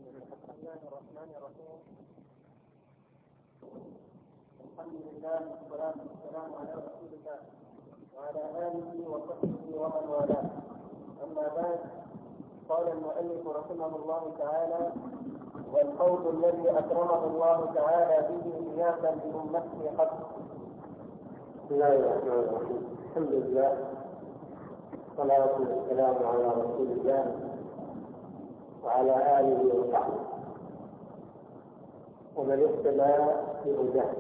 بسم الله الرحمن الرحيم. الحمد لله والصلاة والسلام على رسول الله وعلى آله وصحبه ومن والاه. أما بعد، قال المؤلف رحمه الله تعالى: والقول الذي أكرمه الله تعالى به قياسا بأمته قد. بسم الله الرحمن الرحيم. الحمد لله والصلاة والسلام على رسول الله وعلى آله وصحبه ومن اهتدى بهداه.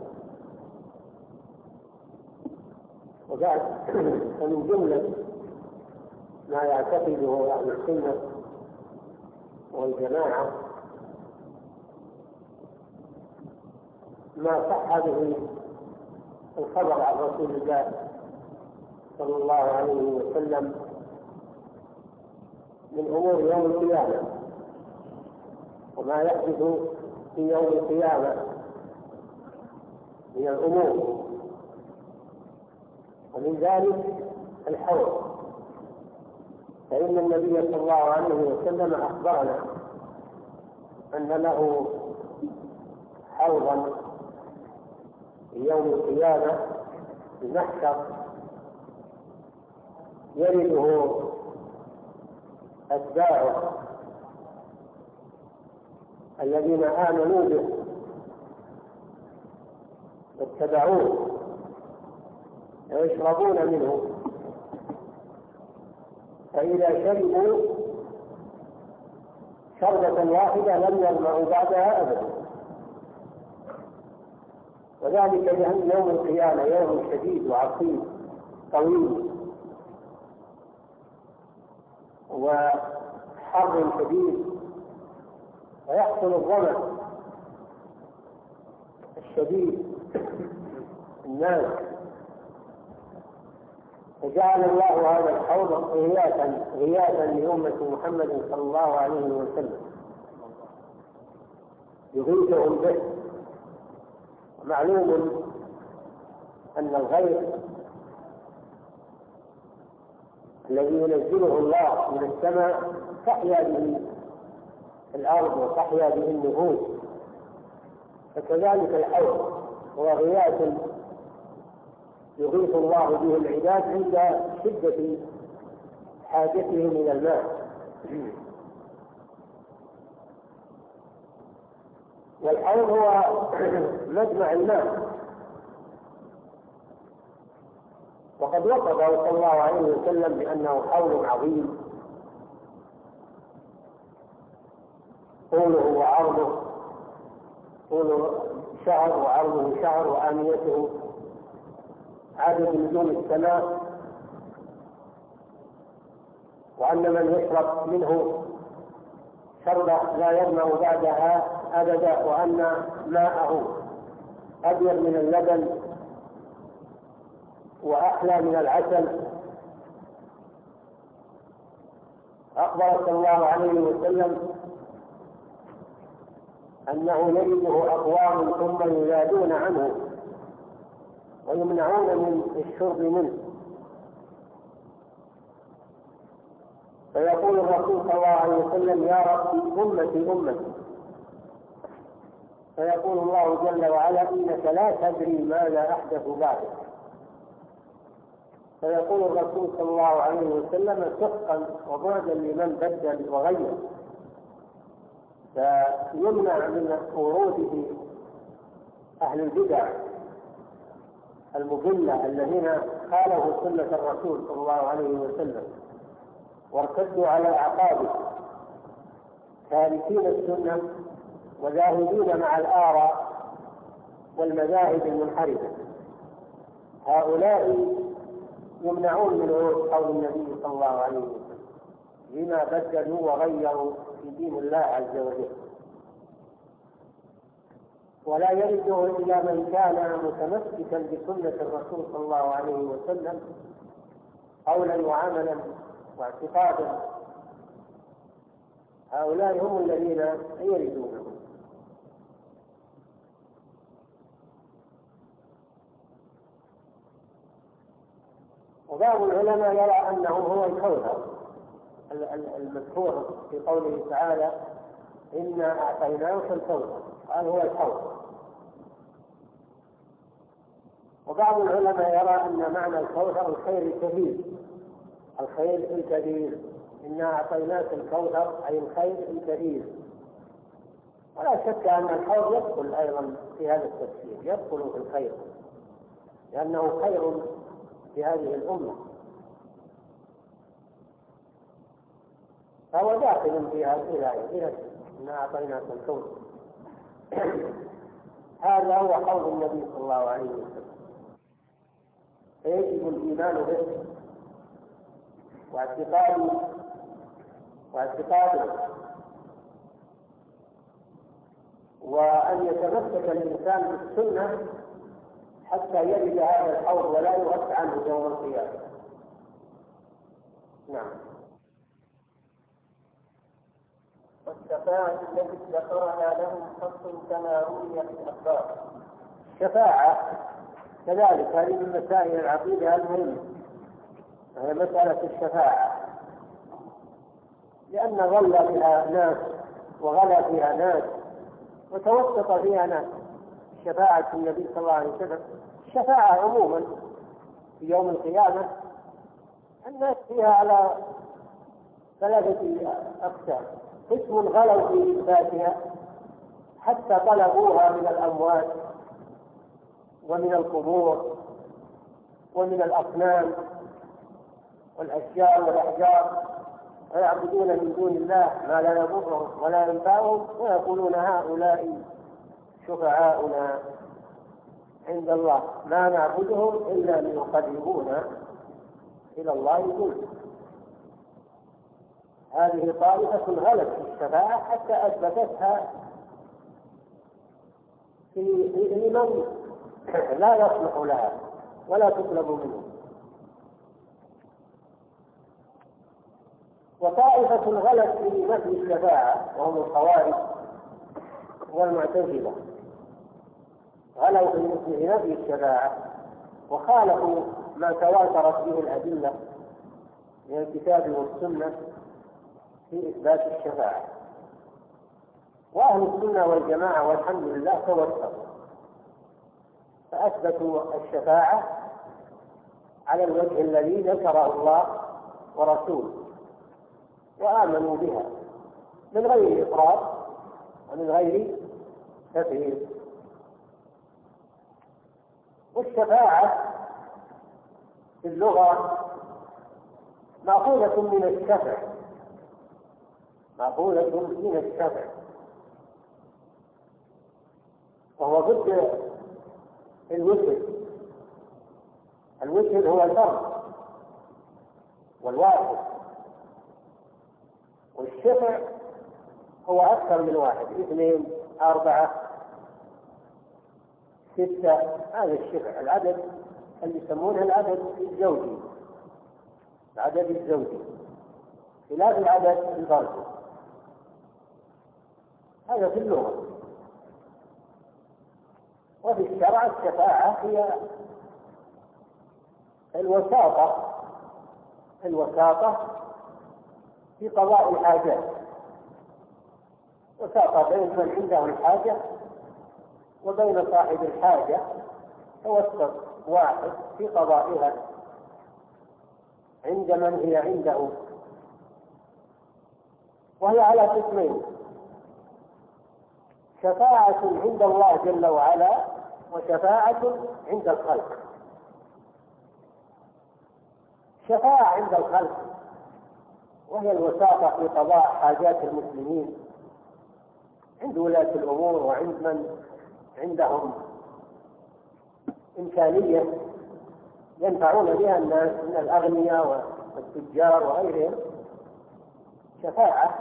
وبعد، فمن جملة ما يعتقده أهل السنة والجماعة ما صح به الخبر عن رسول الله صلى الله عليه وسلم من أمور يوم القيامة وما يحدث في يوم القيامة من الأمور، ومن ذلك الحوض. فإن النبي صلى الله عليه وسلم أخبرنا أن له حوضا في يوم القيامة المحشر يرده أتباعه الذين آمنوا به واتبعوه ويشربون منه، فإذا شربوا شربة واحدة لم يظمأوا بعدها أبدا. وذلك لأن يوم القيامة يوم شديد وعصيب طويل وحر شديد، ويحصل الظمأ الشديد الناس، فجعل الله هذا الحوض غياثا لأمة محمد صلى الله عليه وسلم يغيثهم به. ومعلوم أن الغيث الذي ينزله الله من السماء تحيا به الأرض وتحيا به النفوس، فكذلك الحوض هو غياث يغيث الله به العباد عند شدة حاجتهم إلى الماء. والحوض هو مجمع الماء، وقد وصفه صلى الله عليه وسلم بأنه حوض عظيم طوله وعرضه، طوله شهر وعرضه شهر وآنيته عدد نجوم السماء، وأن من يشرب منه شربة لا يظمأ بعدها أبدا، وأن ماءه أبيض من اللبن وأحلى من العسل. أخبر صلى الله عليه وسلم أنه يرده أقوام ثم يزادون عنه ويمنعون من الشرب منه، فيقول الرسول صلى الله عليه وسلم: يا رب أمتي أمتي، فيقول الله جل وعلا: إنك لا تدري ماذا أحدث بعدك. فيقول الرسول صلى الله عليه وسلم: سحقا وبعدا لمن بدل وغير. فيمنع من وروده أهل البدع المضلة الذين خالفوا سنة الرسول صلى الله عليه وسلم وارتدوا على أعقابه، تاركين السنة وذاهبين مع الآراء والمذاهب المنحرفة. هؤلاء يمنعون من ورود قول النبي صلى الله عليه وسلم لما بدلوا وغيروا في دين الله عز وجل، ولا يرده إلا من كان متمسكا بسنة الرسول صلى الله عليه وسلم قولا وعملا واعتقادا. هؤلاء هم الذين يردونه. وبعض العلماء يرى أنه هو الكوثر المذكور في قوله تعالى: إنا أعطيناك الكوثر، قال هو الحوض. وبعض العلماء يرى أن معنى الكوثر الخير الكبير، الخير الكبير، إنا أعطيناك الكوثر أي الخير الكبير. ولا شك أن الحوض يدخل أيضا في هذا التفسير، يدخل في الخير، لأنه خير في هذه الأمة، فهو داخل في هذه الآية، إنا أعطيناك الكوثر. هذا هو حوض النبي صلى الله عليه وسلم، فيجب الإيمان به واعتقاده، وأن يتمسك الإنسان بالسنة حتى يجد هذا الحوض ولا يرد عنه يوم القيامة. نعم. والشفاعة التي ذكرها لهم خاص كما روي في الأخبار. الشفاعة كذلك هذه من مسائل العقيدة المهمة، وهي مسألة الشفاعة، لأن ظل بها ناس وغلا فيها ناس وتوسط فيها ناس. شفاعة النبي صلى الله عليه وسلم، الشفاعة عموما في يوم القيامة الناس فيها على 3 أقسام: قسم غلوا في إثباتها حتى طلبوها من الأموات ومن القبور ومن الأصنام والأشجار والأحجار، ويعبدون من دون الله ما لا يضرهم ولا ينفعهم، ويقولون هؤلاء شفعاؤنا عند الله ما نعبدهم إلا ليقربونا إلى الله زلفى. هذه طائفة غلت في الشفاعة حتى أثبتتها لمن لا يصلح لها ولا تطلب منه. وطائفة غلت في نفي الشفاعة وهم الخوارج والمعتزلة، غلوا في نفي الشفاعة وخالفوا ما تواترت به الأدلة من الكتاب والسنة في إثبات الشفاعة. وأهل السنة والجماعة والحمد لله توسطوا فأثبتوا الشفاعة على الوجه الذي ذكره الله ورسوله، وآمنوا بها من غير إفراط ومن غير تفريط. والشفاعة في اللغة مأخوذة من الشفع، مأخوذة من الشفع، وهو ضد الوتر. الوتر هو الفرد والواحد، والشفع هو أكثر من واحد، 2 4 6. هذا الشفع العدد اللي يسمونه العدد الزوجي، العدد الزوجي خلاف العدد الفردي. هذا في اللغة. وفي الشرع الشفاعة هي الوساطة في قضاء الحاجات، وساطة بين من عنده الحاجة وبين صاحب الحاجة، توسط واحد في قضائها عند من هي عنده. وهي على قسمين: شفاعة عند الله جل وعلا، وشفاعة عند الخلق. شفاعة عند الخلق وهي الوساطة في قضاء حاجات المسلمين عند ولاة الأمور وعند من عندهم إمكانية ينفعون بها الناس من الأغنياء والتجار وغيرهم. شفاعة.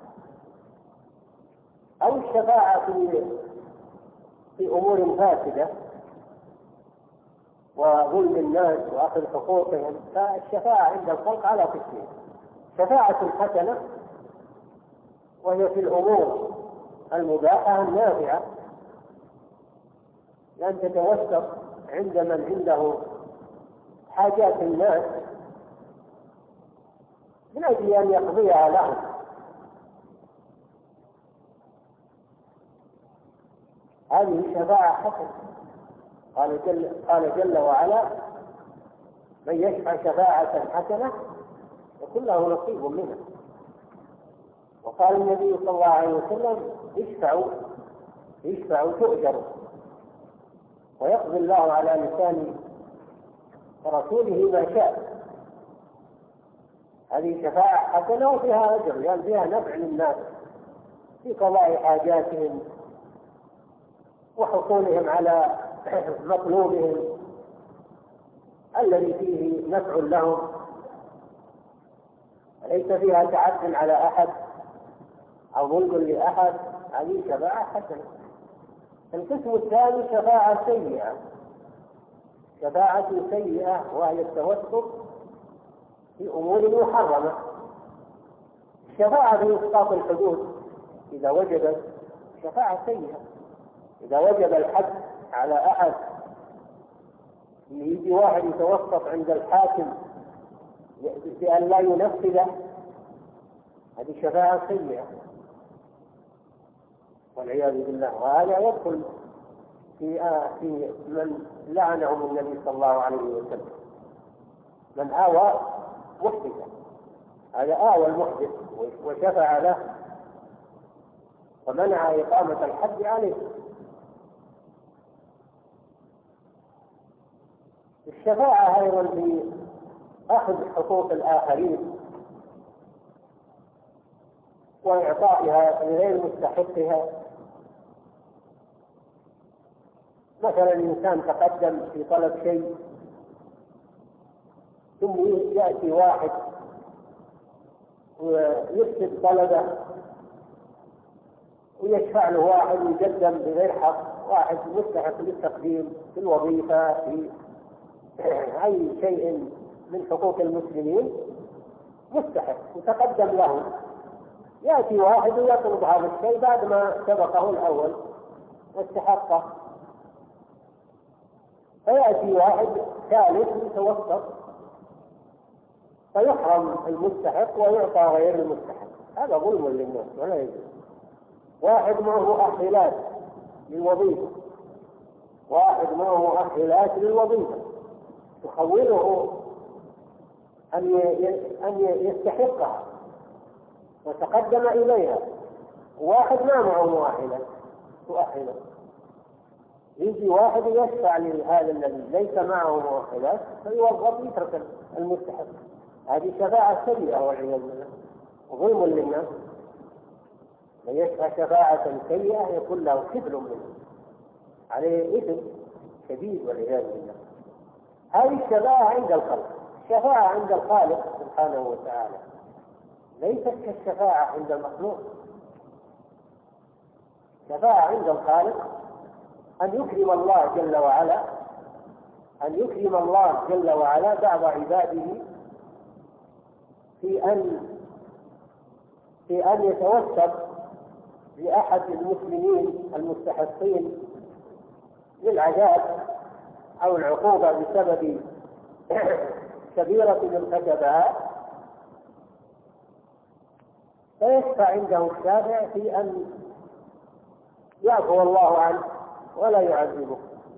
أو الشفاعة في أمور فاسدة وظلم الناس وأخذ حقوقهم، فالشفاعة عند الخلق على قسمين: شفاعة حسنة وهي في الأمور المباحة النافعة، لأن تتوسط عند من عنده حاجات الناس من أجل أن يقضيها لهم. هذه شفاعة حسنة. قال جل وعلا: من يشفع شفاعة حسنة يكون له نصيب منها. وقال النبي صلى الله عليه وسلم: اشفعوا تؤجروا. ويقضي الله على لسان رسوله ما شاء. هذه شفاعة حسنة وفيها أجر، لأن فيها نفع للناس في قضاء حاجاتهم وحصولهم على مطلوبهم الذي فيه نفع لهم، ليس فيها تعد على أحد أو ظلم لأحد. هذه شفاعة حسنة. القسم الثاني شفاعة سيئة. شفاعة سيئة وهي التوسط في أمور محرمة. الشفاعة في إسقاط الحدود إذا وجبت شفاعة سيئة. إذا وجب الحد على أحد، يجي واحد يتوسط عند الحاكم بأن لا ينفذه، هذه شفاعة سيئة والعياذ بالله. وهذا يدخل في من لعنهم النبي صلى الله عليه وسلم، من آوى محدثا. هذا آوى المحدث وشفع له ومنع إقامة الحد عليه. الشفاعة أيضا في أخذ حقوق الآخرين وإعطائها لغير مستحقها. مثلا الإنسان تقدم في طلب شيء، ثم يأتي واحد ويفسد طلبه ويشفع له واحد يقدم بغير حق، واحد مستحق للتقديم في الوظيفة في أي شيء من حقوق المسلمين مستحق وتقدم له، يأتي واحد ويطلب هذا الشيء بعد ما سبقه الأول واستحقه، فيأتي واحد ثالث يتوسط فيحرم المستحق ويعطى غير المستحق. هذا ظلم للناس ولا يجوز. واحد معه أهلات للوظيفة، واحد معه أهلات للوظيفة، تخوله أن يستحقها وتقدم إليها، واحد ما معه مؤهلات تؤهله، يجي واحد يشفع لهذا الذي ليس معه مؤهلات فيوظف يترك المستحق. هذه شفاعة سيئة والعياذ بالله وظلم للناس. من يشفع شفاعة سيئة يكون له كفل منه، عليه إثم شديد والعياذ بالله. هذه الشفاعة عند الخلق. الشفاعة عند الخالق سبحانه وتعالى ليست كالشفاعة عند المخلوق. الشفاعة عند الخالق أن يكرم الله جل وعلا بعض عباده في أن يتوسط لأحد المسلمين المستحقين للعذاب أو العقوبة بسبب كبيرة ارتكبها، فيشفع عنده الشافع في أن يعفو الله عنه ولا يعذبه،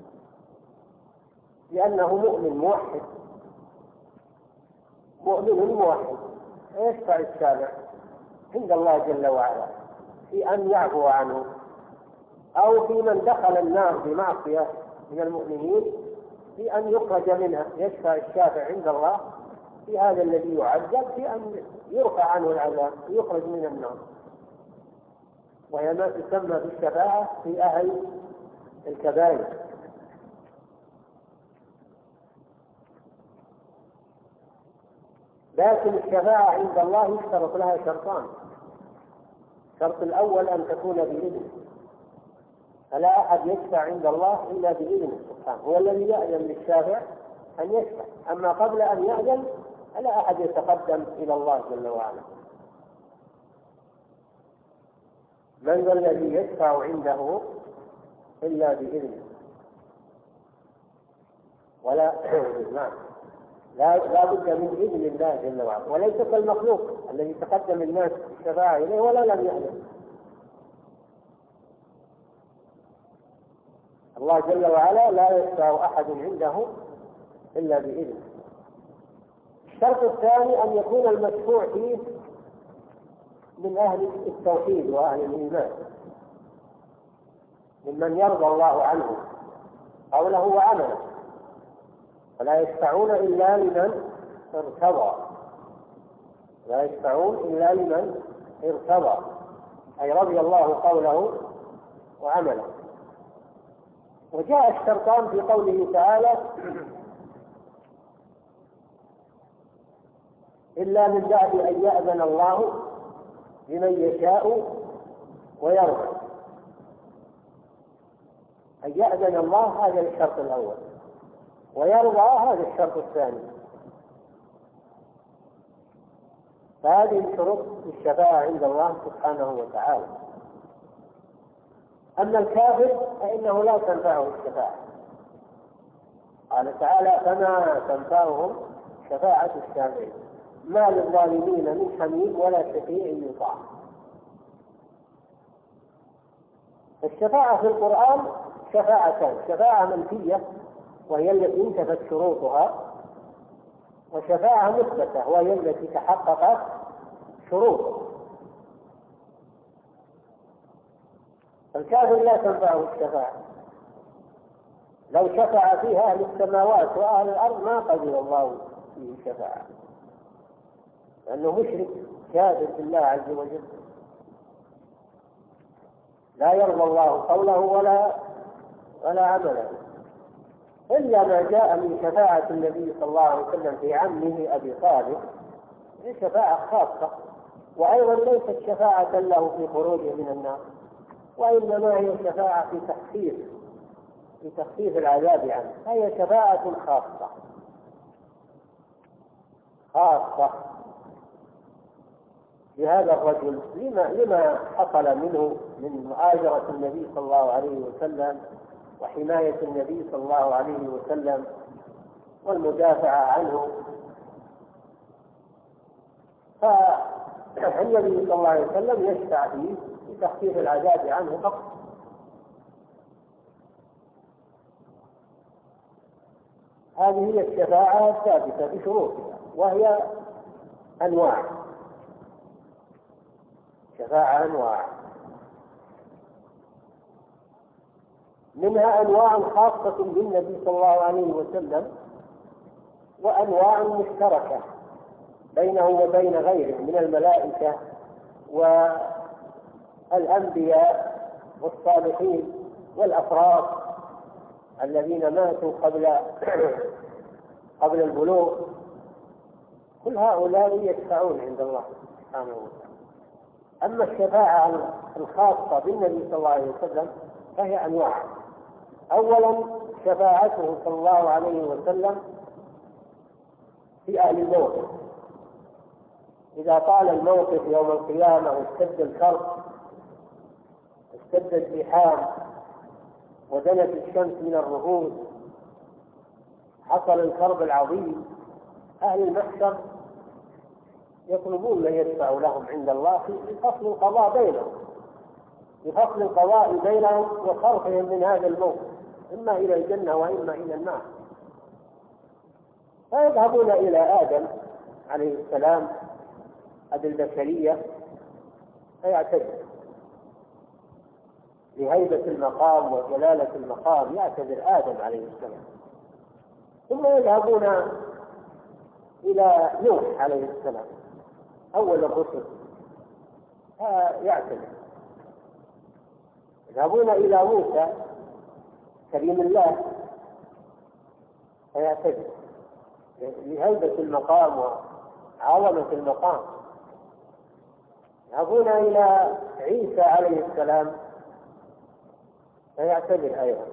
لأنه مؤمن موحد فيشفع الشافع عند الله جل وعلا في أن يعفو عنه. أو في من دخل النار بمعصية من المؤمنين في أن يخرج منها، يشفع الشافع عند الله في هذا الذي يعذب في أن يرفع عنه العذاب ويخرج من النار. وهي ما تسمى بالشفاعة في أهل الكبائر. لكن الشفاعة عند الله يشترط لها شرطان. الشرط الأول أن تكون بإذنه، فلا أحد يشفع عند الله إلا بإذنه سبحانه، هو الذي يأذن للشافع أن يشفع. أما قبل أن يأذن فلا أحد يتقدم إلى الله جل وعلا. من ذا الذي يشفع عنده إلا بإذنه؟ ولا لا بد من إذن الله جل وعلا، وليس كالمخلوق الذي تقدم الناس بالشفاعة إليه ولا لم يأذن. الله جل وعلا لا يشفع أحد عنده إلا بإذنه. الشرط الثاني أن يكون المشفوع فيه من أهل التوحيد وأهل الإيمان، ممن يرضى الله عنه قوله وعمله، ولا يشفعون إلا لمن ارتضى، لا يشفعون إلا لمن ارتضى، أي رضي الله قوله وعمله. وجاء الشرطان في قوله تعالى إلا من بعد أن يأذن الله لمن يشاء ويرضى. أن يأذن الله هذا الشرط الأول، ويرضى هذا الشرط الثاني. فهذه شروط الشفاعة عند الله سبحانه وتعالى. أما الكافر فإنه لا تنفعه الشفاعة، قال تعالى فما تنفعهم شفاعة الشافعين ما للظالمين من حميم ولا شفيع يطاع. الشفاعة في القرآن شفاعتان: شفاعة منفية وهي التي انتفت شروطها، وشفاعة مثبتة وهي التي تحققت شروطها. الكافر لا تنفعه الشفاعة، لو شفع فيها أهل السماوات وأهل الأرض ما قبل الله فيه شفاعة، لأنه مشرك كافر بالله عز وجل، لا يرضى الله قوله ولا عمله. إلا ما جاء من شفاعة النبي صلى الله عليه وسلم في عمه أبي طالب، هي شفاعة خاصة، وأيضا ليست شفاعة له في خروجه من النار، وإنما هي شفاعة في تخفيف العذاب عنه، فهي شفاعة خاصة لهذا الرجل لما حصل منه من مؤازرة النبي صلى الله عليه وسلم وحماية النبي صلى الله عليه وسلم والمدافعة عنه. فالنبي صلى الله عليه وسلم يشفع فيه بتخفيف العذاب عنه فقط. هذه هي الشفاعة الثابتة بشروطها، وهي أنواع، شفاعة أنواع، منها أنواع خاصة بالنبي صلى الله عليه وسلم، وأنواع مشتركة بينه وبين غيره من الملائكة والأنبياء والصالحين والأفراد الذين ماتوا قبل البلوغ. كل هؤلاء يشفعون عند الله سبحانه وتعالى. أما الشفاعة الخاصة بالنبي صلى الله عليه وسلم فهي أنواع. أولا شفاعته صلى الله عليه وسلم في أهل الموقف، إذا طال الموقف يوم القيامة واشتد الكرب، اشتد الزحام ودنت الشمس من الرؤوس، حصل الكرب العظيم، أهل المحشر يطلبون من يشفع لهم عند الله في فصل القضاء بينهم، بفصل القضاء بينهم وصرفهم من هذا الموقف إما إلى الجنة وإما إلى النار. فيذهبون إلى آدم عليه السلام أبي البشرية فيعتذر لهيبة المقام وجلالة المقام، يعتذر آدم عليه السلام. ثم يذهبون إلى نوح عليه السلام أول الرسل يعتذر. يذهبون إلى موسى كريم الله فيعتذر لهيبة المقام وعظمة المقام. يذهبون إلى عيسى عليه السلام فيعتذر أيضا.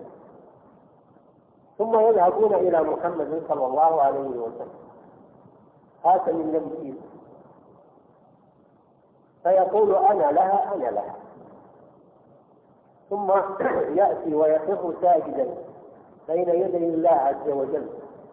ثم يذهبون إلى محمد صلى الله عليه وسلم خاتم النبيين فيقول أنا لها. ثم يأتي ويخر ساجدا بين يدي الله عز وجل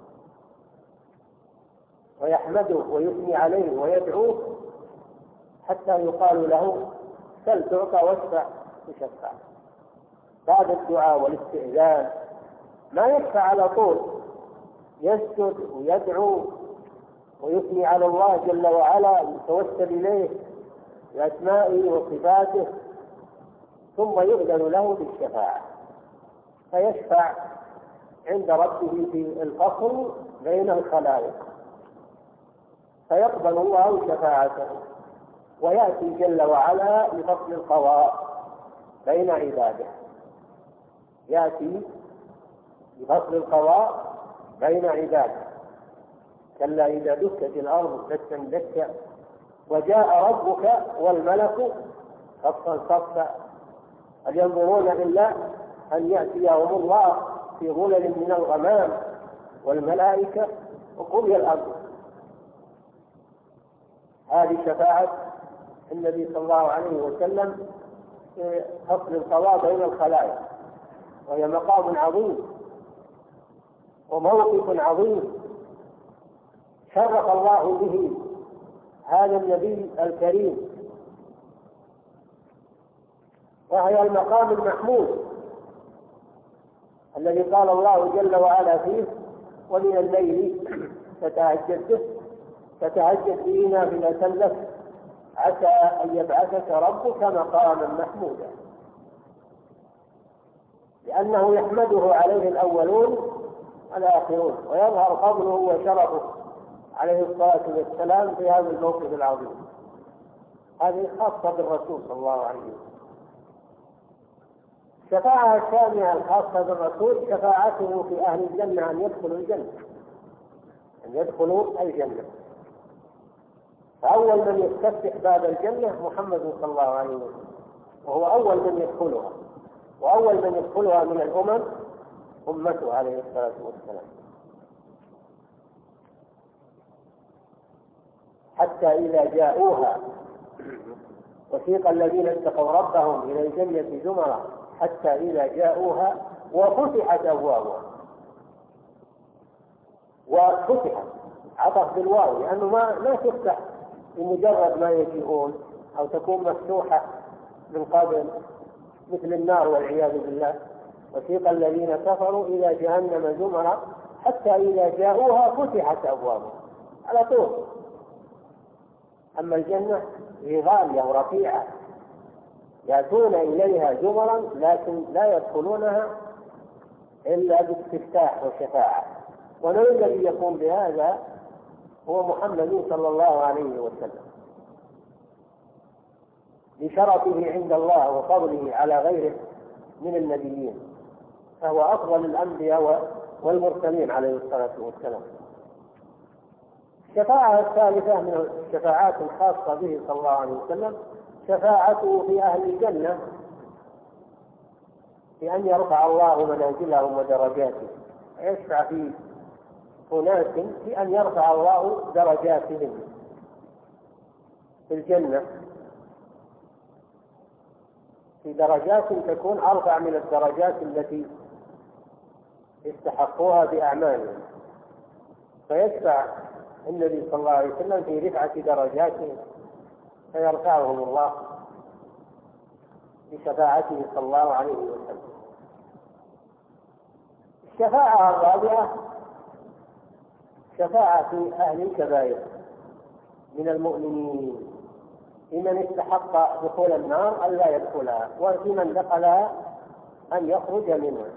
ويحمده ويثني عليه ويدعوه حتى يقال له سل تعطى واشفع تشفع. بعد الدعاء والاستئذان ما يشفع على طول، يسجد ويدعو ويثني على الله جل وعلا ويتوسل إليه بأسمائه وصفاته، ثم يؤذن له بالشفاعة فيشفع عند ربه في الفصل بين الخلائق، فيقبل الله شفاعته ويأتي جل وعلا لفصل القضاء بين عباده، يأتي لفصل القضاء بين عباده. كلا إذا دكت الأرض دكا دكا وجاء ربك والملك صفا صفا هل ينظرون إلا أن يأتيهم الله في ظلل من الغمام والملائكة وقضي الأمر. هذه شفاعة النبي صلى الله عليه وسلم في فصل القضاء بين الخلائق، وهي مقام عظيم وموقف عظيم شرف الله به هذا النبي الكريم، وهي المقام المحمود الذي قال الله جل وعلا فيه ومن الليل فتهجد به نافلة لك عسى أن يبعثك ربك مقاما محمودا، لأنه يحمده عليه الأولون والآخرون ويظهر فضله وشرفه عليه الصلاة والسلام في هذا الموقف العظيم. هذه خاصة بالرسول صلى الله عليه وسلم. الشفاعة الثانية الخاصة بالرسول شفاعته في أهل الجنة أن يدخلوا الجنة. فأول من يستفتح باب الجنة محمد صلى الله عليه وسلم، وهو أول من يدخلها، وأول من يدخلها من الأمم أمته عليه الصلاة والسلام. حتى إذا جاءوها وسيق الذين اتقوا ربهم إلى الجنة زمرا حتى إذا جاءوها وفتحت أبوابها. وفتحت عطف بالواو لأنه ما تفتح بمجرد ما يجيئون أو تكون مفتوحة من قبل مثل النار والعياذ بالله. وسيق الذين كفروا إلى جهنم زمرا حتى إذا جاءوها فتحت أبوابها على طول. أما الجنة هي غالية ورفيعة يأتون إليها زمرا لكن لا يدخلونها إلا باستفتاح وشفاعة، ومن الذي يقوم بهذا هو محمد صلى الله عليه وسلم لشرفه عند الله وفضله على غيره من النبيين، فهو أفضل الأنبياء والمرسلين عليه الصلاة والسلام. الشفاعة الثالثة من الشفاعات الخاصة به صلى الله عليه وسلم شفاعته في أهل الجنة بأن يرفع الله منازلهم ودرجاتهم، يشفع في أناس بأن يرفع الله درجاتهم في الجنة في درجات تكون أرفع من الدرجات التي استحقوها بأعمالهم، فيشفع النبي صلى الله عليه وسلم في رفعة درجاتهم فيرفعهم الله بشفاعته صلى الله عليه وسلم. الشفاعة الرابعة شفاعة أهل الكبائر من المؤمنين لمن استحق دخول النار أن لا يدخلها، وفي من دخلها أن يخرج منها.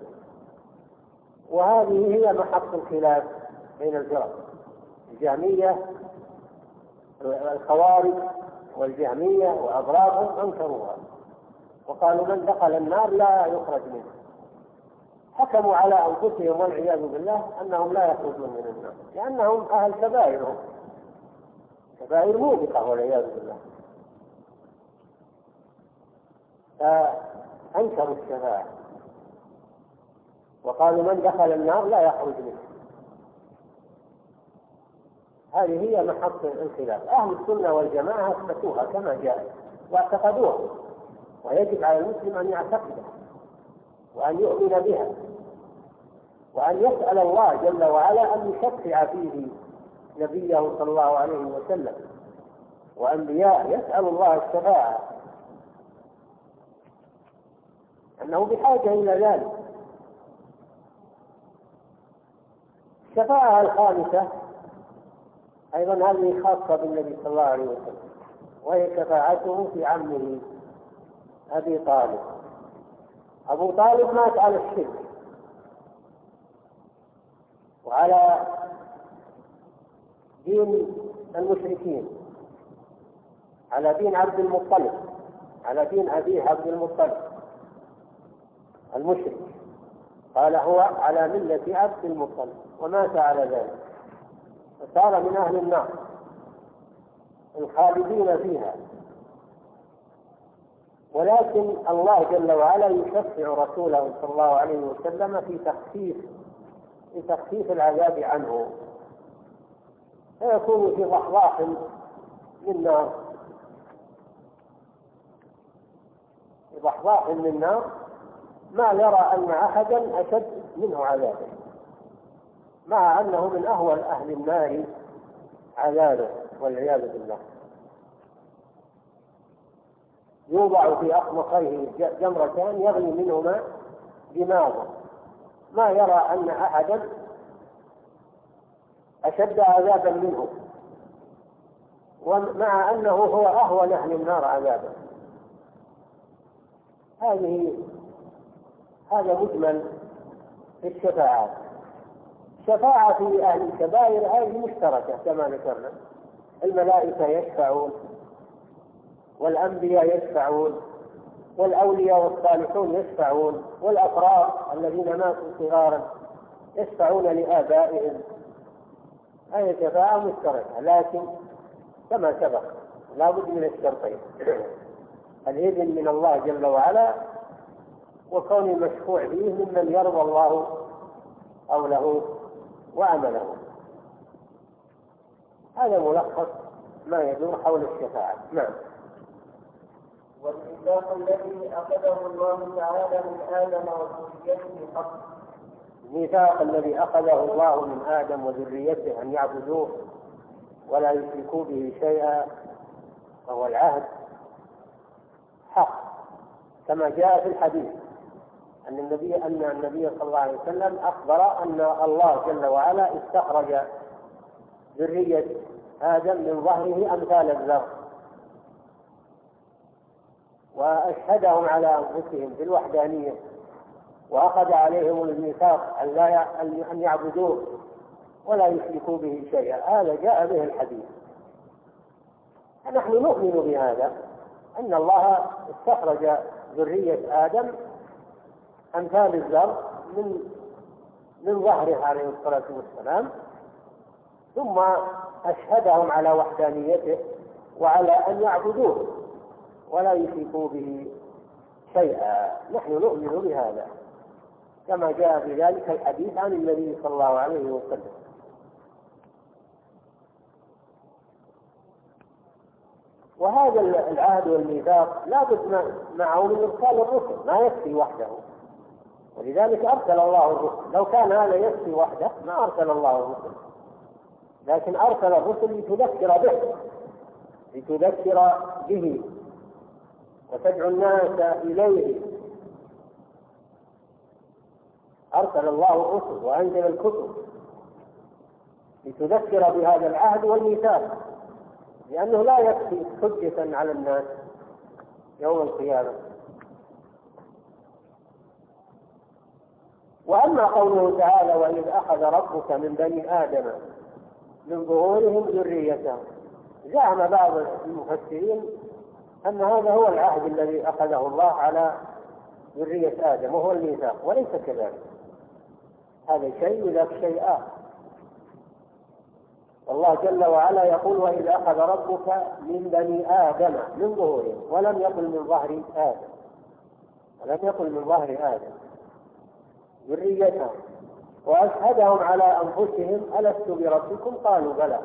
وهذه هي محط الخلاف بين الفرق، الجهمية الخوارج والجهمية وأضرابهم أنكروها وقالوا من دخل النار لا يخرج منها، حكموا على أنفسهم والعياذ بالله أنهم لا يخرجون من النار لأنهم أهل كبائرهم كبائر موبقة والعياذ بالله، فأنكروا الشفاعة وقالوا من دخل النار لا يخرج منها. هذه هي محط الخلاف. أهل السنة والجماعة أثبتوها كما جاءت واعتقدوها، ويجب على المسلم أن يعتقدها وأن يؤمن بها وأن يسأل الله جل وعلا أن يشفع فيه نبيه صلى الله عليه وسلم وأنبياء، يسأل الله الشفاعة أنه بحاجة إلى ذلك. الشفاعة الخامسة أيضا هذه خاصة بالنبي صلى الله عليه وسلم، وهي شفاعته في عمه أبي طالب. أبو طالب مات على الشرك وعلى دين المشركين، على دين عبد المطلب، على دين أبيه عبد المطلب المشرك، قال هو على ملة عبد المطلب، ومات على ذلك فصار من أهل النار الخالدين فيها. ولكن الله جل وعلا يشفع رسوله صلى الله عليه وسلم في تخفيف العذاب عنه، فيكون في ضحضاح من نار، في ضحضاح من نار ما يرى أن أحدا أشد منه عذابا، مع أنه من أهون أهل النار عذابا والعياذ بالله. يوضع في أخمقيه جمرتان يغلي منهما دماغه، ما يرى أن أحدا أشد عذابا منه، ومع أنه هو أهون أهل النار عذابا. هذا مجمل في الشفاعات. الشفاعة في أهل الكبائر هذه مشتركة كما ذكرنا، الملائكة يشفعون، والأنبياء يشفعون، والأولياء والصالحون يشفعون، والأبرار الذين ماتوا صغارا يشفعون لآبائهم. هذه شفاعة مشتركة، لكن كما سبق لا بد من الشرطين: الإذن من الله جل وعلا، وكون المشفوع فيه ممن يرضى الله قوله وعمله. هذا ملخص ما يدور حول الشفاعة. نعم. والميثاق الذي أخذه الله تعالى من آدم وذريته حق. الميثاق الذي أخذه الله من آدم وذريته أن يعبدوه ولا يشركوا به شيئا، وهو العهد، حق، كما جاء في الحديث أن النبي صلى الله عليه وسلم أخبر أن الله جل وعلا استخرج ذرية آدم من ظهره أمثال الذر، وأشهدهم على أنفسهم بالوحدانية، وأخذ عليهم الميثاق أن يعبدوه ولا يشركوا به شيئا. هذا جاء به الحديث. نحن نؤمن بهذا، أن الله استخرج ذرية آدم أمثال الذر من ظهره عليه الصلاة والسلام، ثم أشهدهم على وحدانيته وعلى أن يعبدوه ولا يشركوا به شيئا. نحن نؤمن بهذا كما جاء بذلك الحديث عن النبي صلى الله عليه وسلم. وهذا العهد والميثاق لا بد معه من إرسال الرسل، ما يكفي وحده، ولذلك أرسل الله الرسل. لو كان هذا يكفي وحده ما أرسل الله الرسل، لكن أرسل الرسل لتذكر به وتدعو الناس إليه. أرسل الله الرسل وأنزل الكتب لتذكر بهذا العهد والميثاق، لأنه لا يكفي حجة على الناس يوم القيامة. وأما قوله تعالى: وإذ أخذ ربك من بني آدم من ظهورهم ذريتهم، زعم بعض المفسرين أن هذا هو العهد الذي أخذه الله على ذرية آدم وهو الميثاق، وليس كذلك. هذا شيء وذاك شيء آخر. والله جل وعلا يقول: وإذ أخذ ربك من بني آدم من ظهورهم، ولم يقل من ظهر آدم، ولم يقل من ظهر آدم، ذريتهم، وأشهدهم على أنفسهم ألست بربكم؟ قالوا بلى.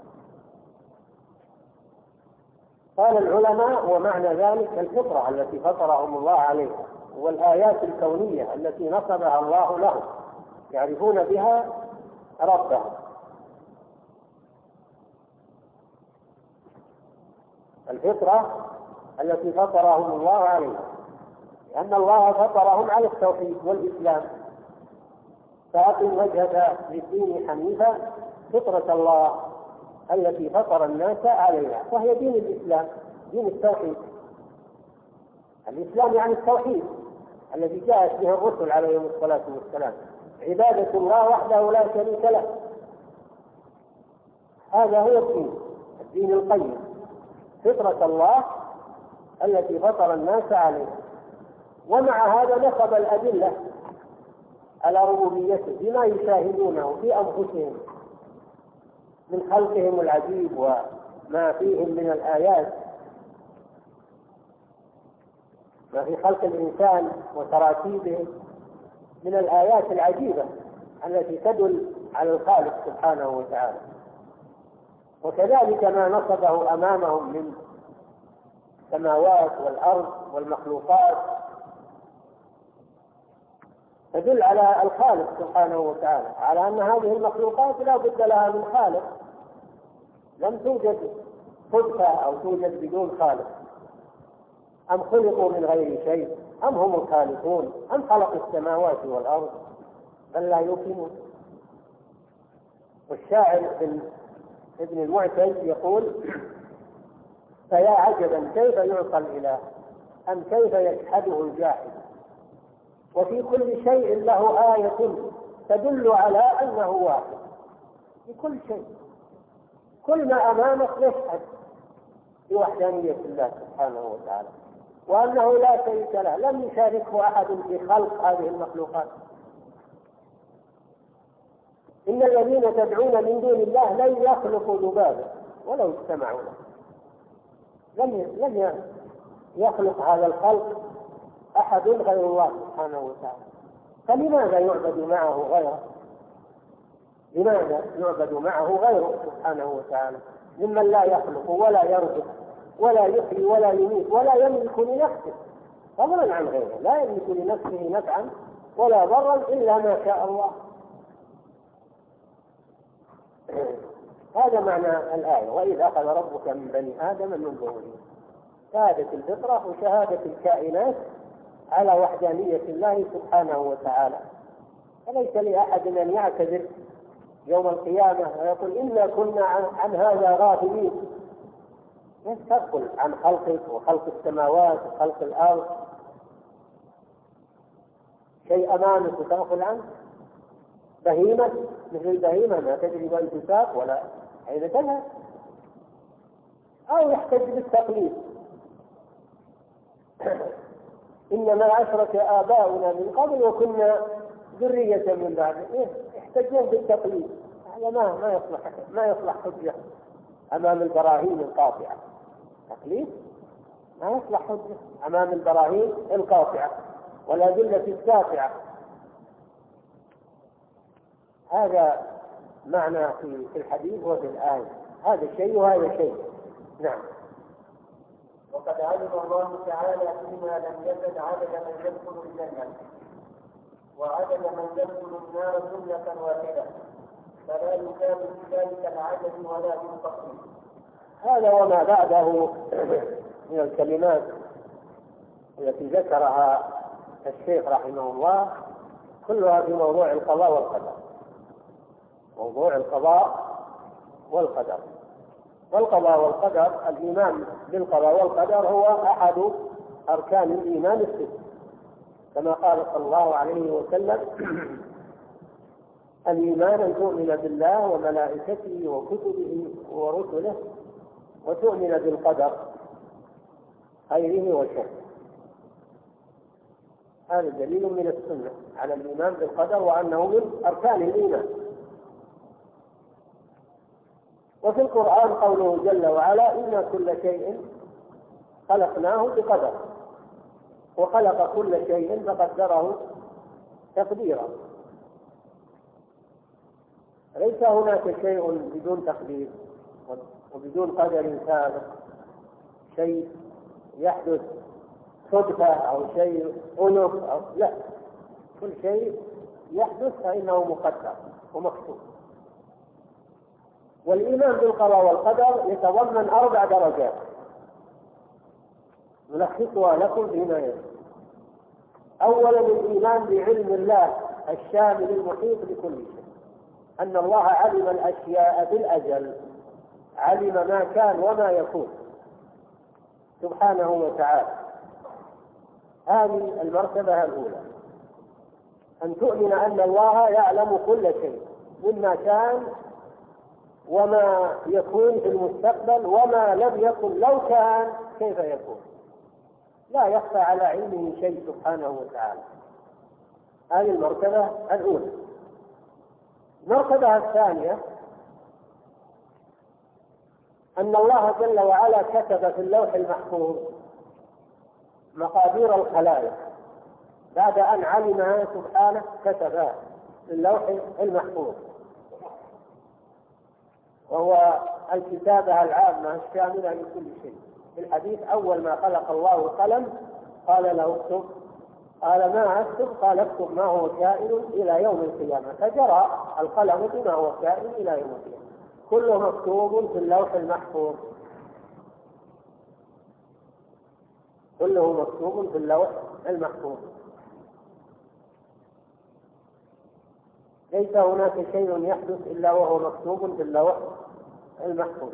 قال العلماء: ومعنى ذلك الفطرة التي فطرهم الله عليها، والآيات الكونية التي نصبها الله لهم يعرفون بها ربهم. الفطرة التي فطرهم الله عليها لأن الله فطرهم على التوحيد والإسلام. فأقم وجهك للدين حنيفا فطرة الله التي فطر الناس عليها، وهي دين الإسلام، دين التوحيد. الإسلام يعني التوحيد الذي جاءت به الرسل عليهم الصلاة والسلام، عبادة الله وحده لا شريك له. هذا هو الدين القيم، فطرة الله التي فطر الناس عليها. ومع هذا نصب الأدلة على ربوبيته بما يشاهدونه في أنفسهم من خلقهم العجيب وما فيهم من الآيات، ما في خلق الإنسان وتراكيبه من الآيات العجيبة التي تدل على الخالق سبحانه وتعالى. وكذلك ما نصبه أمامهم من السماوات والأرض والمخلوقات تدل على الخالق سبحانه وتعالى، على أن هذه المخلوقات لا بد لها من خالق، لم توجد صدفة أو توجد بدون خالق. أم خلقوا من غير شيء أم هم الخالقون أم خلق السماوات والأرض بل لا يوقنون. والشاعر ابن المعتز يقول: فيا عجبا كيف يعصى الإله أم كيف يجحده الجاحد، وفي كل شيء له آية تدل على أنه واحد. في كل شيء، كل ما أمامك يشهد بوحدانية الله سبحانه وتعالى وأنه لا شريك له، لم يشاركه أحد في خلق هذه المخلوقات. إن الذين تدعون من دون الله لن يخلقوا ذبابا ولو اجتمعوا له. لم يخلق هذا الخلق أحد غير الله سبحانه وتعالى، فلماذا يعبد معه غيره؟ لماذا يعبد معه غيره سبحانه وتعالى ممن لا يخلق ولا يرزق ولا يحيي ولا يميت ولا يملك لنفسه، فضلا عن غيره، لا يملك لنفسه نفعا ولا ضرا إلا ما شاء الله. هذا معنى الآية: وإذ أخذ ربك من بني آدم من ظهورهم. شهادة الفطرة وشهادة الكائنات على وحدانية الله سبحانه وتعالى. فليس لأحد أن يعتذر يوم القيامة ويقول: إنا كنا عن هذا غافلين. تغفل عن خلقك وخلق السماوات وخلق الأرض، شيء أمامك وتغفل عنه. بهيمة مثل البهيمة ما تدري وين تساق ولا أين تذهب، أو يحتج بالتقليد: إنما أشرك آباؤنا من قبل وكنا ذرية من بعد. يحتجون بالتقليد. هذا ما يصلح حجة أمام البراهين القاطعة. تقليد ما يصلح حجة أمام البراهين القاطعة والأدلة الساطعة. هذا معنى في الحديث وفي الآية، هذا شيء وهذا شيء. نعم. وقد علم الله تعالى فيما لم يزد عدد من يدخل الجنة وعدد من يدخل النار جملة واحدة، فلا يكاد في ذلك العدد ولا بالتفصيل. هذا وما بعده من الكلمات التي ذكرها الشيخ رحمه الله كلها في موضوع القضاء والقدر. موضوع القضاء والقدر. والقضاء والقدر، الإيمان بالقضاء والقدر هو أحد أركان الإيمان الست، كما قال صلى الله عليه وسلم: الإيمان أن تؤمن بالله وملائكته وكتبه ورسله وتؤمن بالقدر خيره وشره. هذا دليل من السنة على الإيمان بالقدر وأنه من أركان الإيمان. وفي القرآن قوله جل وعلا: إن كل شيء خلقناه بقدر، وخلق كل شيء فقدره تقديرا. ليس هناك شيء بدون تقدير وبدون قدر سابق، شيء يحدث صدفة أو شيء ألف أو لا، كل شيء يحدث فإنه مقدر ومكتوب. والإيمان بالقضاء والقدر يتضمن 4 درجات نلخصها لكم فيما يلي. أولا الإيمان بعلم الله الشامل المحيط بكل شيء، أن الله علم الأشياء بالأزل، علم ما كان وما يكون سبحانه وتعالى. هذه المرتبة الأولى، أن تؤمن أن الله يعلم كل شيء مما كان وما يكون في المستقبل، وما لم يكن لو كان كيف يكون، لا يخفى على علمه شيء سبحانه وتعالى. هذه المرتبة الأولى. المرتبة الثانية أن الله جل وعلا كتب في اللوح المحفوظ مقادير الخلائق، بعد أن علمها سبحانه كتبها في اللوح المحفوظ، وهو الكتابة العامة الشاملة لكل شيء. في الحديث أول ما خلق الله القلم قال له اكتب، قال ما أكتب؟ قال اكتب ما هو كائن إلى يوم القيامة، فجرى القلم بما هو كائن إلى يوم القيامة، كله مكتوب في اللوح المحفوظ، كله مكتوب في اللوح المحفوظ. ليس هناك شيء يحدث إلا وهو مكتوب في اللوح المحفوظ.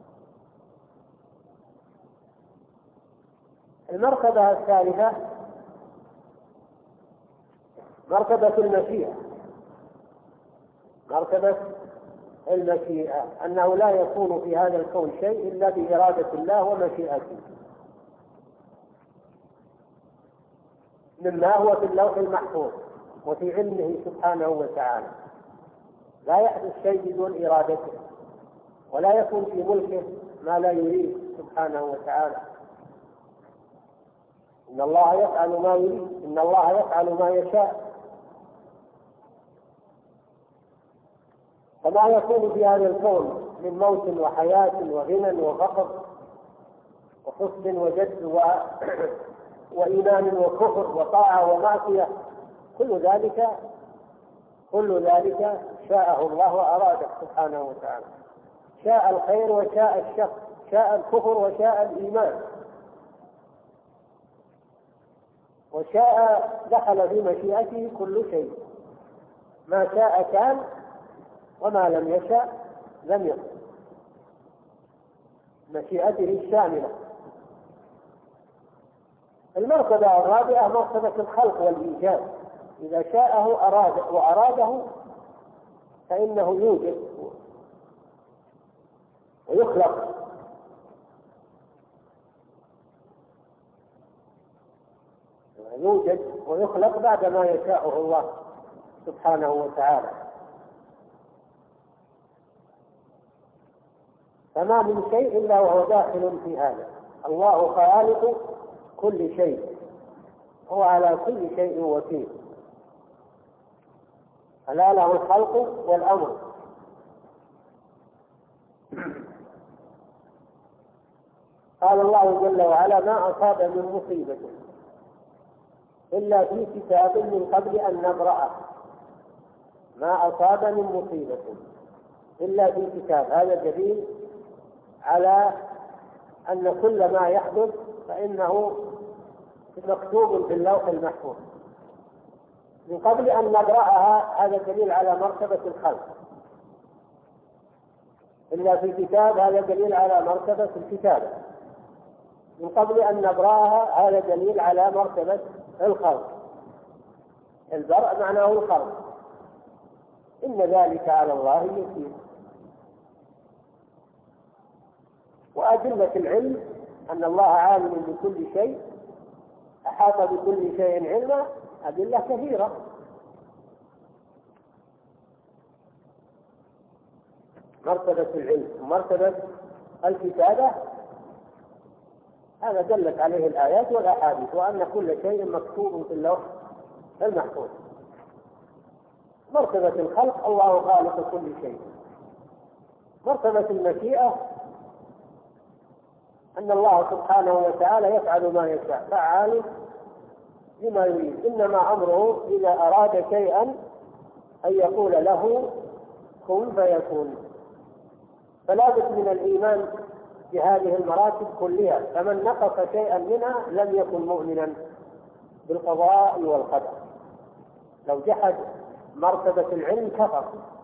المرتبة الثالثة مرتبة المشيئة. مرتبة المشيئة أنه لا يكون في هذا الكون شيء إلا بإرادة الله ومشيئته، مما هو في اللوح المحفوظ وفي علمه سبحانه وتعالى. لا يحدث شيء بدون إرادته، ولا يكون في ملكه ما لا يريد سبحانه وتعالى. إن الله يفعل ما يريد، إن الله يفعل ما يشاء. فما يكون في هذا الكون من موت وحياة وغنى وفقر وحسن وجد وإيمان وكفر وطاعة ومعصية، كل ذلك شاءه الله وأراده سبحانه وتعالى. شاء الخير وشاء الشر، شاء الكفر وشاء الإيمان، وشاء دخل في مشيئته كل شيء. ما شاء كان وما لم يشاء لم يكن، مشيئته الشاملة. المرتبة الرابعة مرتبة الخلق والإيجاد. إذا شاءه أراد وأراده فإنه يوجد ويخلق. يوجد ويخلق بعد ما يشاءه الله سبحانه وتعالى. فما من شيء إلا وهو داخل في هذا. الله خالق كل شيء، هو على كل شيء وكيل، ألا له الخلق والأمر. قال الله جل وعلا ما أصاب من مصيبة إلا في كتاب من قبل أن نبرأه. ما أصاب من مصيبة إلا في كتاب، هذا دليل على أن كل ما يحدث فإنه مكتوب في اللوح المحفوظ من قبل أن نبرأها. هذا دليل على مرتبة الخلق. إلا في كتاب، هذا دليل على مرتبة الكتابة. من قبل أن نبرأها، هذا دليل على مرتبة الخلق. البرء معناه الخلق. إن ذلك على الله يسير. وأدلة العلم أن الله عالم بكل شيء، أحاط بكل شيء علما، أدلة كثيرة. مرتبة العلم ومرتبة الكتابة هذا دلت عليه الآيات والأحاديث، وأن كل شيء مكتوب في اللوح المحفوظ. مرتبة الخلق الله خالق كل شيء. مرتبة المشيئة أن الله سبحانه وتعالى يفعل ما يشاء، فعال لما يريد. إنما أمره إذا أراد شيئا أن يقول له كن فيكون. فلا بد من الإيمان بهذه المراتب كلها، فمن نقص شيئا منها لم يكن مؤمنا بالقضاء والقدر. لو جحد مرتبة العلم كفر،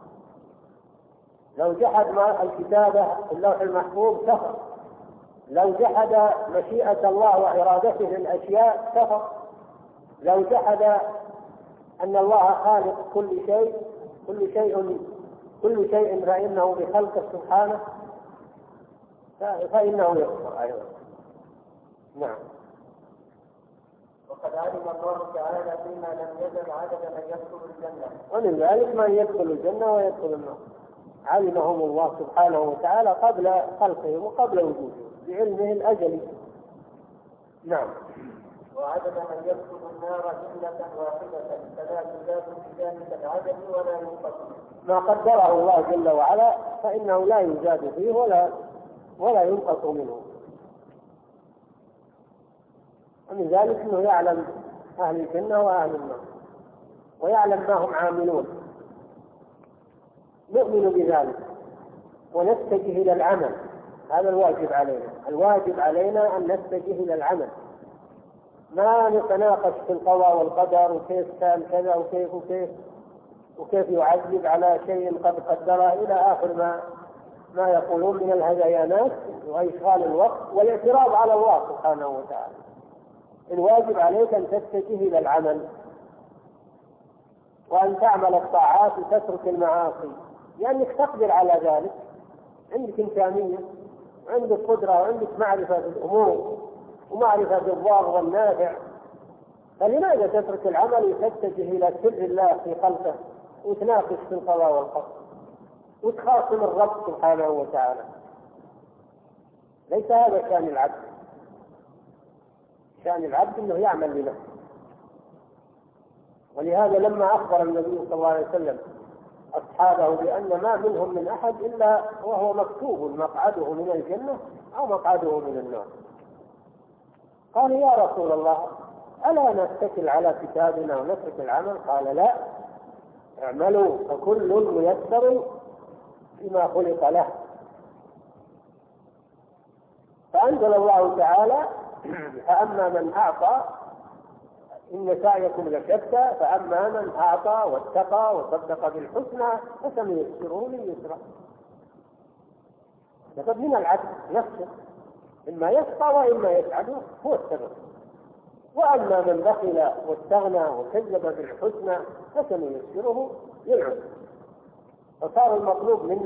لو جحد الكتابة في اللوح المحفوظ كفر، لو جحد مشيئة الله وإرادته للأشياء كفر، لو جحد أن الله خالق كل شيء فإنه بخلقه سبحانه فإنه يكفر أيضا. نعم. وقد علم الله تعالى فيما لم يزل عدد من يدخل الجنة، ومن ذلك من يدخل الجنة ويدخل النار، علمهم الله سبحانه وتعالى قبل خلقهم وقبل وجودهم بعلمه الأزلي. نعم. وعدد من يدخل النار جملة واحدة فلا تزاد في ذلك العدد ولا ينقص. ما قدره الله جل وعلا فإنه لا يزاد فيه ولا ينقص منه. ومن ذلك أنه يعلم أهل الجنة وأهل النار ويعلم ما هم عاملون، نؤمن بذلك ونتجه إلى العمل. هذا الواجب علينا. الواجب علينا أن نتجه إلى العمل، ما نتناقش في القضاء والقدر وكيف كان كذا وكيف يعذب على شيء قد قدره إلى آخر ما يقولون من الهذيانات وإشغال الوقت والاعتراض على الله سبحانه وتعالى. الواجب عليك أن تتجه إلى العمل وأن تعمل الطاعات وتترك المعاصي، لأنك تقدر على ذلك، عندك إمكانية وعندك قدرة وعندك معرفة بالأمور ومعرفة بالضار والنافع، فلماذا تترك العمل وتتجه إلى سر الله في خلقه وتناقش في القضاء والقدر وتخاصم الرب سبحانه وتعالى؟ ليس هذا شأن العبد. شأن العبد أنه يعمل لنفسه. ولهذا لما أخبر النبي صلى الله عليه وسلم أصحابه بأن ما منهم من أحد إلا وهو مكتوب مقعده من الجنة أو مقعده من النار، قال يا رسول الله ألا نتكل على كتابنا ونترك العمل؟ قال لا، اعملوا فكل ميسر فيما خلق له. فأنزل الله تعالى فأما من أعطى إن سعيكم لشتى فأما من أعطى واتقى وصدق بالحسنى فسنيسره لليسرى. لقد من العبد نفسه إما يشقى وإما يسعد، هو السبب. وأما من بخل واستغنى وكذب بالحسنى فسنيسره للعسر. فصار المطلوب منا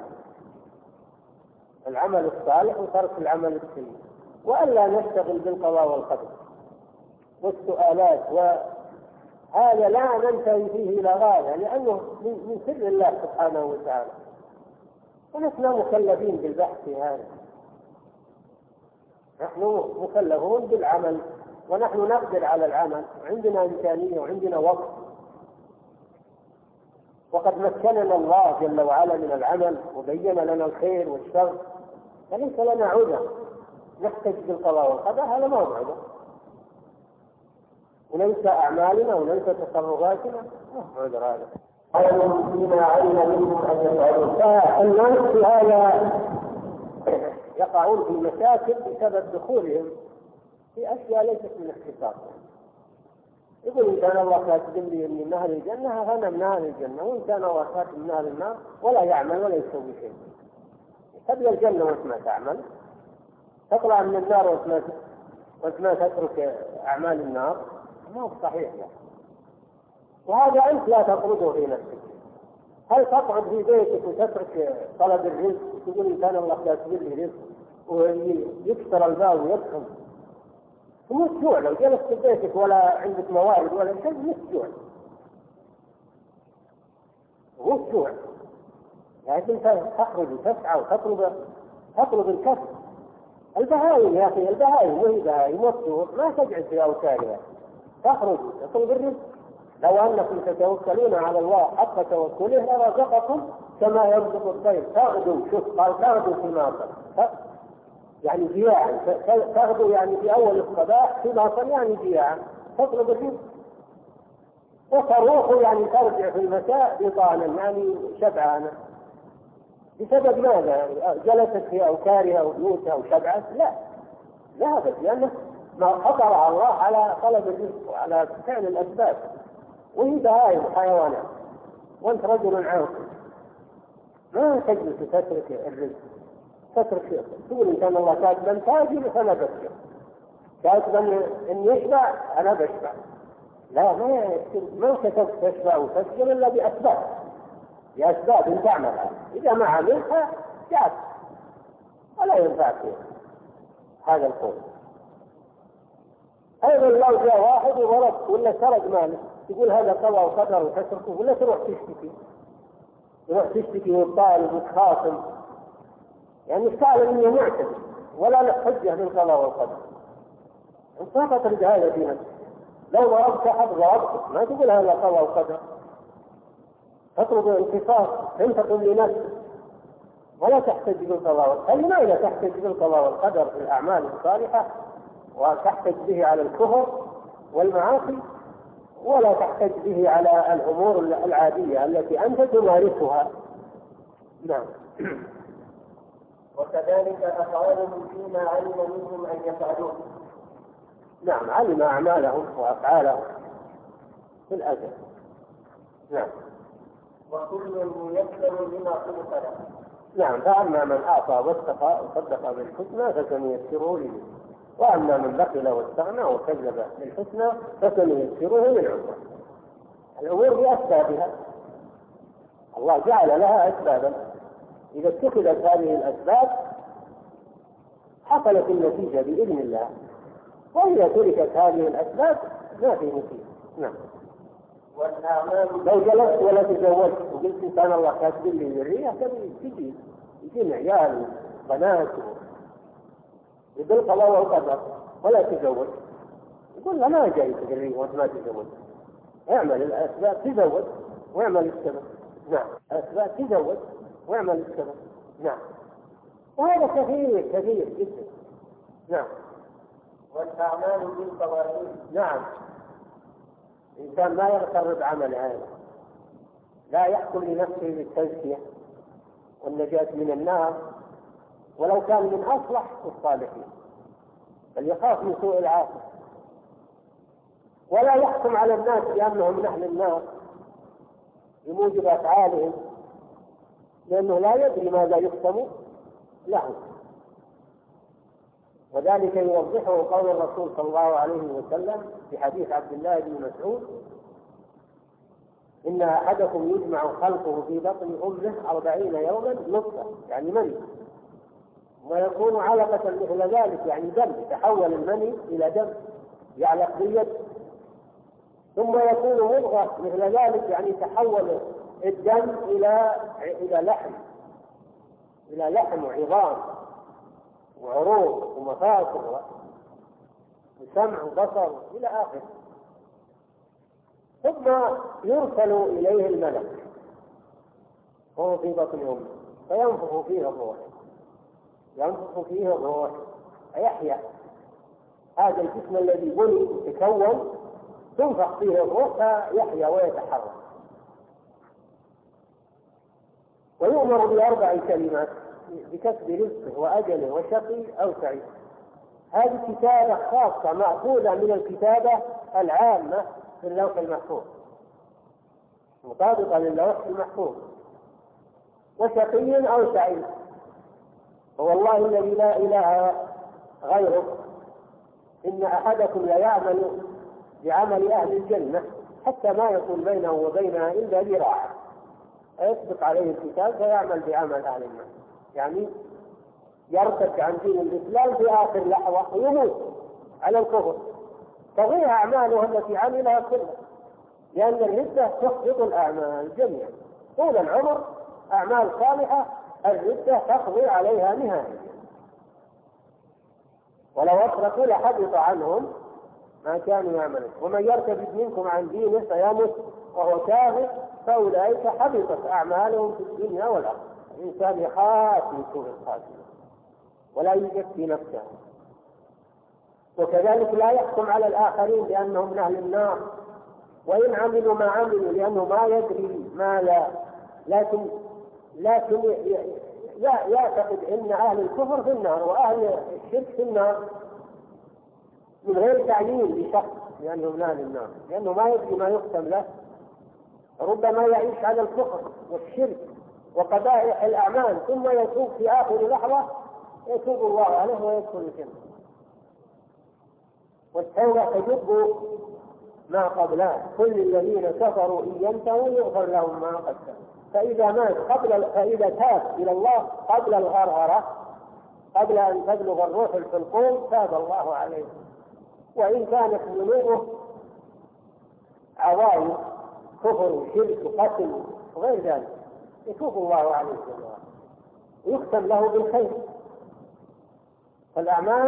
العمل الصالح وترك العمل السيء، وألا نشتغل بالقضاء والقدر والسؤالات، وهذا لا ننتهي فيه إلى غاية، لأنه من سر الله سبحانه وتعالى، ونحن مكلفين بالبحث في هذا. نحن مكلفون بالعمل ونحن نقدر على العمل وعندنا إمكانية وعندنا وقت، وقد مكننا الله جل وعلا من العمل وبين لنا الخير والشر، فليس لنا عذر نحتج بالقضاء والقدر. هذا ما هو عذر، وننسى أعمالنا وننسى تصرفاتنا، ما هو عذر هذا. فيما علم منهم أن يفعلوا. فالناس في هذا يقعون في مشاكل بسبب دخولهم في أشياء ليست من اختصاصهم. يقول إن كان الله كاتب لي من أهل الجنة فأنا من أهل الجنة، وإن كان الله كاتب من أهل النار ولا يعمل ولا يسوي شيء. تبقى الجنة وأنت ما تعمل، تطلع من النار وأنت ما تترك أعمال النار، ما هو صحيح يعني. وهذا أنت لا تطرده في نفسك. هل تقعد في بيتك وتترك طلب الرزق وتقول إن كان الله كاتب لي رزق ويكسر الباب ويدخل؟ مش جوع، لو جلست في بيتك ولا عندك موارد ولا شيء مش جوع، مش جوع، لكن تخرج وتسعى وتطلب الكسب. البهائم يا أخي، البهائم وهي بهائم والطيور ما تجعل في أوتارها، تخرج تطلب الرزق. لو أنكم تتوكلون على الله حق توكله لرزقكم كما يرزق الطير تغدو. شوف قال تغدو في ماطر، يعني جياعا، تغدو يعني في أول الصباح، في ماطر يعني جياعا تطلب الرزق، وتروح يعني ترجع في المساء بطانا يعني شبعانا. بسبب ماذا؟ جلست في أوكارها وبيوتها وشبعت؟ لا، ذهبت ما فطر الله على طلب الرزق وعلى فعل الأسباب، وهي بهائم وحيوانات، وأنت رجل عاقل ما تجلس تترك الرزق، تترك تقول إن كان الله كاتبا تاجر فأنا بشبع، كاتبا إن يشبع أنا بشبع. لا، ما كتبت تشبع وتشبع إلا بأسباب إن تعملها، إذا ما عملتها جاءت ولا ينفع فيها هذا القول. أيضا لو جاء واحد وضرب ولا سرق ماله تقول هذا قضاء وقدر وتتركه، ولا تروح تشتكي والطالب وتخاصم، يعني قال إنه معتدي ولا له حجة بالقضاء والقدر، أنت ما تطرد هذا في نفسك. لو ضربت أحد ضربتك ما تقول هذا قضاء وقدر، تطلب الانتصار تنتقم لنفسك ولا تحتج بالقضاء والقدر. لماذا تحتج بالقضاء والقدر في الأعمال الصالحة وتحتج به على الكفر والمعاصي، ولا تحتج به على الأمور العادية التي أنت تمارسها؟ نعم. وكذلك أفعالهم فيما علم منهم أن يفعلوه. نعم، علم أعمالهم وأفعالهم في الأزل. نعم. وكل ميسر لما خلق له. نعم، فأما من أعطى واتقى وصدق بالحسنى فسنيسره لليسرى، وأما من بخل واستغنى وكذب بالحسنى فسنيسره للعسرى. الأمور بأسبابها، الله جعل لها أسبابا، إذا اتخذت هذه الأسباب حصلت النتيجة بإذن الله، وإذا تركت هذه الأسباب ما في نتيجة. نعم. لو جلست ولا تزوجت وقلت إن كان الله كاتب لي ذرية يجي عيال بنات بالقضاء والقدر ولا تزوج، يقول لا ما جاي ذرية وأنت ما تزوج. اعمل الأسباب تزوج واعمل السبب. نعم، الأسباب تزوج واعمل السبب. نعم، وهذا كثير جدا. نعم. والأعمال بالقوانين. نعم، الإنسان ما يغتر بعمل هذا، لا يحكم لنفسه بالتزكية والنجاة من النار ولو كان من أصلح الصالحين، بل يخاف من سوء العاقبة، ولا يحكم على الناس بأنهم من أهل النار بموجب أفعالهم، لأنه لا يدري ماذا يختم له. وذلك يوضحه قول الرسول صلى الله عليه وسلم في حديث عبد الله بن مسعود: إن أحدكم يجمع خلقه في بطن أمه 40 يوما نطفة، يعني مني، ويكون علقة مثل ذلك، يعني دم، يتحول المني إلى دم يعلق باليد، ثم يكون مضغة مثل ذلك، يعني يتحول الدم إلى لحم وعظام وعروق ومفاصل وسمع وبصر إلى آخره، ثم يرسل إليه الملك وهو في بطن أمه فينفخ فيه الروح فيحيا هذا الجسم الذي بني يتكون، تنفخ فيه الروح فيحيا ويتحرك، ويؤمر ب4 كلمات: بكسب رزقه وأجله وشقي أو سعيد. هذه كتابة خاصة مأخوذة من الكتابة العامة في اللوح المحفوظ، مطابقة للوح المحفوظ. وشقي أو سعيد، والله الذي لا إله غيره إن أحدكم ليعمل بعمل أهل الجنة حتى ما يكون بينه وبينها إلا ذراع، فيسبق عليه الكتاب فيعمل بعمل أهل النار، يعني يرتد عن دين الإسلام في آخر لحظة ويموت على الكفر، تضيع أعماله التي عملها كلها، لأن الردة تحبط الأعمال جميعا. طول العمر أعمال صالحة الردة تقضي عليها نهائيا، ولو أشركوا لحبط عنهم ما كانوا يعملون. ومن يرتد منكم عن دينه فيمت وهو كافر فأولئك حبطت أعمالهم في الدنيا والآخرة. الإنسان يخاف من سوء الخاتمة ولا يزكي نفسه، وكذلك لا يحكم على الآخرين بأنهم من أهل النار وإن عملوا ما عملوا، لأنه ما يدري ما لا، لكن يعتقد أن أهل الكفر في النار وأهل الشرك في النار، من غير تعيين لشخص لأنه من أهل النار، لأنه ما يدري ما يختم له، ربما يعيش على الكفر والشرك وقبائح الأعمال ثم يتوب في آخر لحظة يتوب الله عليه ويدخل الجنة. والتوبة تجب ما قبلها، كل الذين كفروا إن ينتهوا يغفر لهم ما قد سلف. فإذا تاب إلى الله قبل الغرغرة، قبل أن تبلغ الروح الحلقوم، تاب الله عليه. وإن كانت ذنوبه عوائد كفر وشرك وقتل وغير ذلك يتوب الله عليه ويختم له بالخير. فالأعمال